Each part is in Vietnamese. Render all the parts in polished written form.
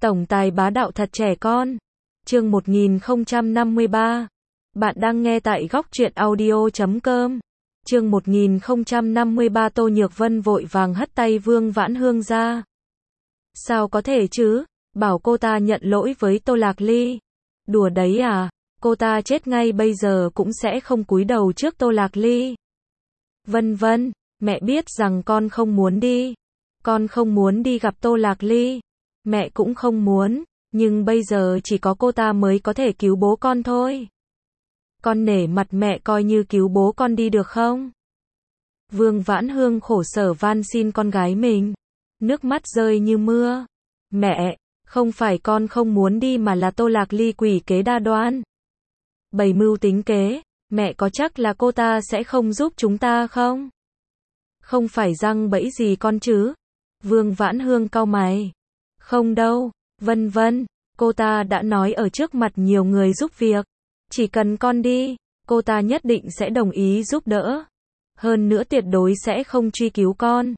Tổng tài bá đạo thật trẻ con. Chương 1053. Bạn đang nghe tại góc truyện audio.com. Chương 1053. Tô Nhược Vân vội vàng hất tay Vương Vãn Hương ra. Sao có thể chứ? Bảo cô ta nhận lỗi với Tô Lạc Ly. Đùa đấy à? Cô ta chết ngay bây giờ cũng sẽ không cúi đầu trước Tô Lạc Ly. Vân Vân, mẹ biết rằng con không muốn đi. Con không muốn đi gặp Tô Lạc Ly. Mẹ cũng không muốn, nhưng bây giờ chỉ có cô ta mới có thể cứu bố con thôi. Con nể mặt mẹ coi như cứu bố con đi được không? Vương Vãn Hương khổ sở van xin con gái mình. Nước mắt rơi như mưa. Mẹ, không phải con không muốn đi mà là Tô Lạc Ly quỷ kế đa đoan. Bày mưu tính kế, mẹ có chắc là cô ta sẽ không giúp chúng ta không? Không phải răng bẫy gì con chứ? Vương Vãn Hương cau mày. Không đâu, Vân Vân, cô ta đã nói ở trước mặt nhiều người giúp việc. Chỉ cần con đi, cô ta nhất định sẽ đồng ý giúp đỡ. Hơn nữa tuyệt đối sẽ không truy cứu con.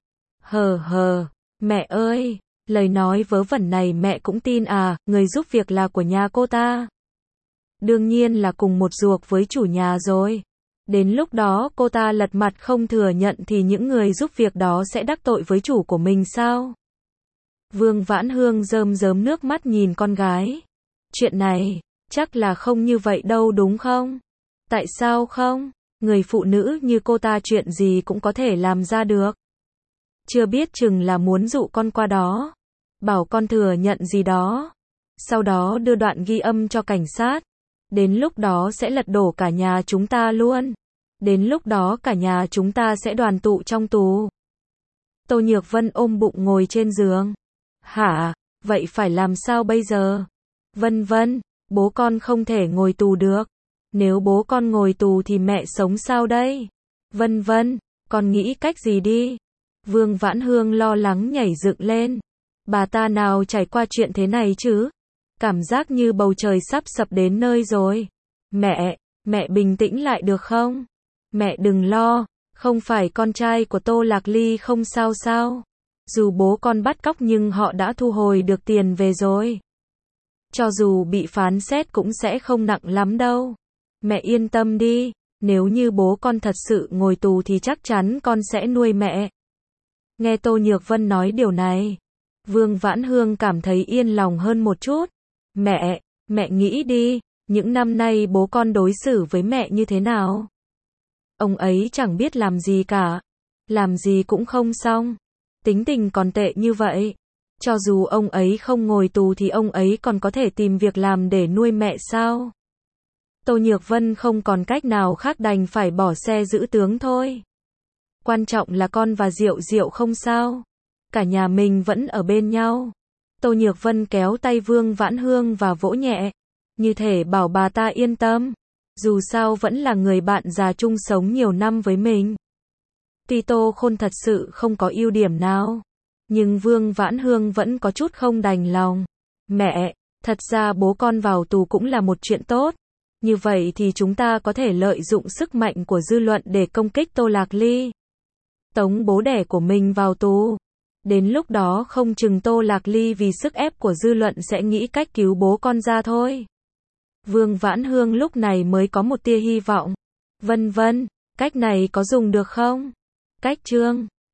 Mẹ ơi, lời nói vớ vẩn này mẹ cũng tin à, người giúp việc là của nhà cô ta. Đương nhiên là cùng một ruột với chủ nhà rồi. Đến lúc đó cô ta lật mặt không thừa nhận thì những người giúp việc đó sẽ đắc tội với chủ của mình sao? Vương Vãn Hương rơm rớm nước mắt nhìn con gái. Chuyện này, chắc là không như vậy đâu đúng không? Tại sao không? Người phụ nữ như cô ta chuyện gì cũng có thể làm ra được. Chưa biết chừng là muốn dụ con qua đó. Bảo con thừa nhận gì đó. Sau đó đưa đoạn ghi âm cho cảnh sát. Đến lúc đó sẽ lật đổ cả nhà chúng ta luôn. Đến lúc đó cả nhà chúng ta sẽ đoàn tụ trong tù. Tô Nhược Vân ôm bụng ngồi trên giường. Hả? Vậy phải làm sao bây giờ? Vân Vân, bố con không thể ngồi tù được. Nếu bố con ngồi tù thì mẹ sống sao đây? Vân Vân, con nghĩ cách gì đi? Vương Vãn Hương lo lắng nhảy dựng lên. Bà ta nào trải qua chuyện thế này chứ? Cảm giác như bầu trời sắp sập đến nơi rồi. Mẹ bình tĩnh lại được không? Mẹ đừng lo, không phải con trai của Tô Lạc Ly không sao sao? Dù bố con bắt cóc nhưng họ đã thu hồi được tiền về rồi. Cho dù bị phán xét cũng sẽ không nặng lắm đâu. Mẹ yên tâm đi, nếu như bố con thật sự ngồi tù thì chắc chắn con sẽ nuôi mẹ. Nghe Tô Nhược Vân nói điều này, Vương Vãn Hương cảm thấy yên lòng hơn một chút. Mẹ nghĩ đi, những năm nay bố con đối xử với mẹ như thế nào? Ông ấy chẳng biết làm gì cả. Làm gì cũng không xong. Tính tình còn tệ như vậy. Cho dù ông ấy không ngồi tù thì ông ấy còn có thể tìm việc làm để nuôi mẹ sao? Tô Nhược Vân không còn cách nào khác đành phải bỏ xe giữ tướng thôi. Quan trọng là con và Diệu Diệu không sao. Cả nhà mình vẫn ở bên nhau. Tô Nhược Vân kéo tay Vương Vãn Hương và vỗ nhẹ. Như thể bảo bà ta yên tâm. Dù sao vẫn là người bạn già chung sống nhiều năm với mình. Tuy Tô Khôn thật sự không có ưu điểm nào. Nhưng Vương Vãn Hương vẫn có chút không đành lòng. Mẹ, thật ra bố con vào tù cũng là một chuyện tốt. Như vậy thì chúng ta có thể lợi dụng sức mạnh của dư luận để công kích Tô Lạc Ly. Tống bố đẻ của mình vào tù. Đến lúc đó không chừng Tô Lạc Ly vì sức ép của dư luận sẽ nghĩ cách cứu bố con ra thôi. Vương Vãn Hương lúc này mới có một tia hy vọng. Vân Vân, cách này có dùng được không? Cách chương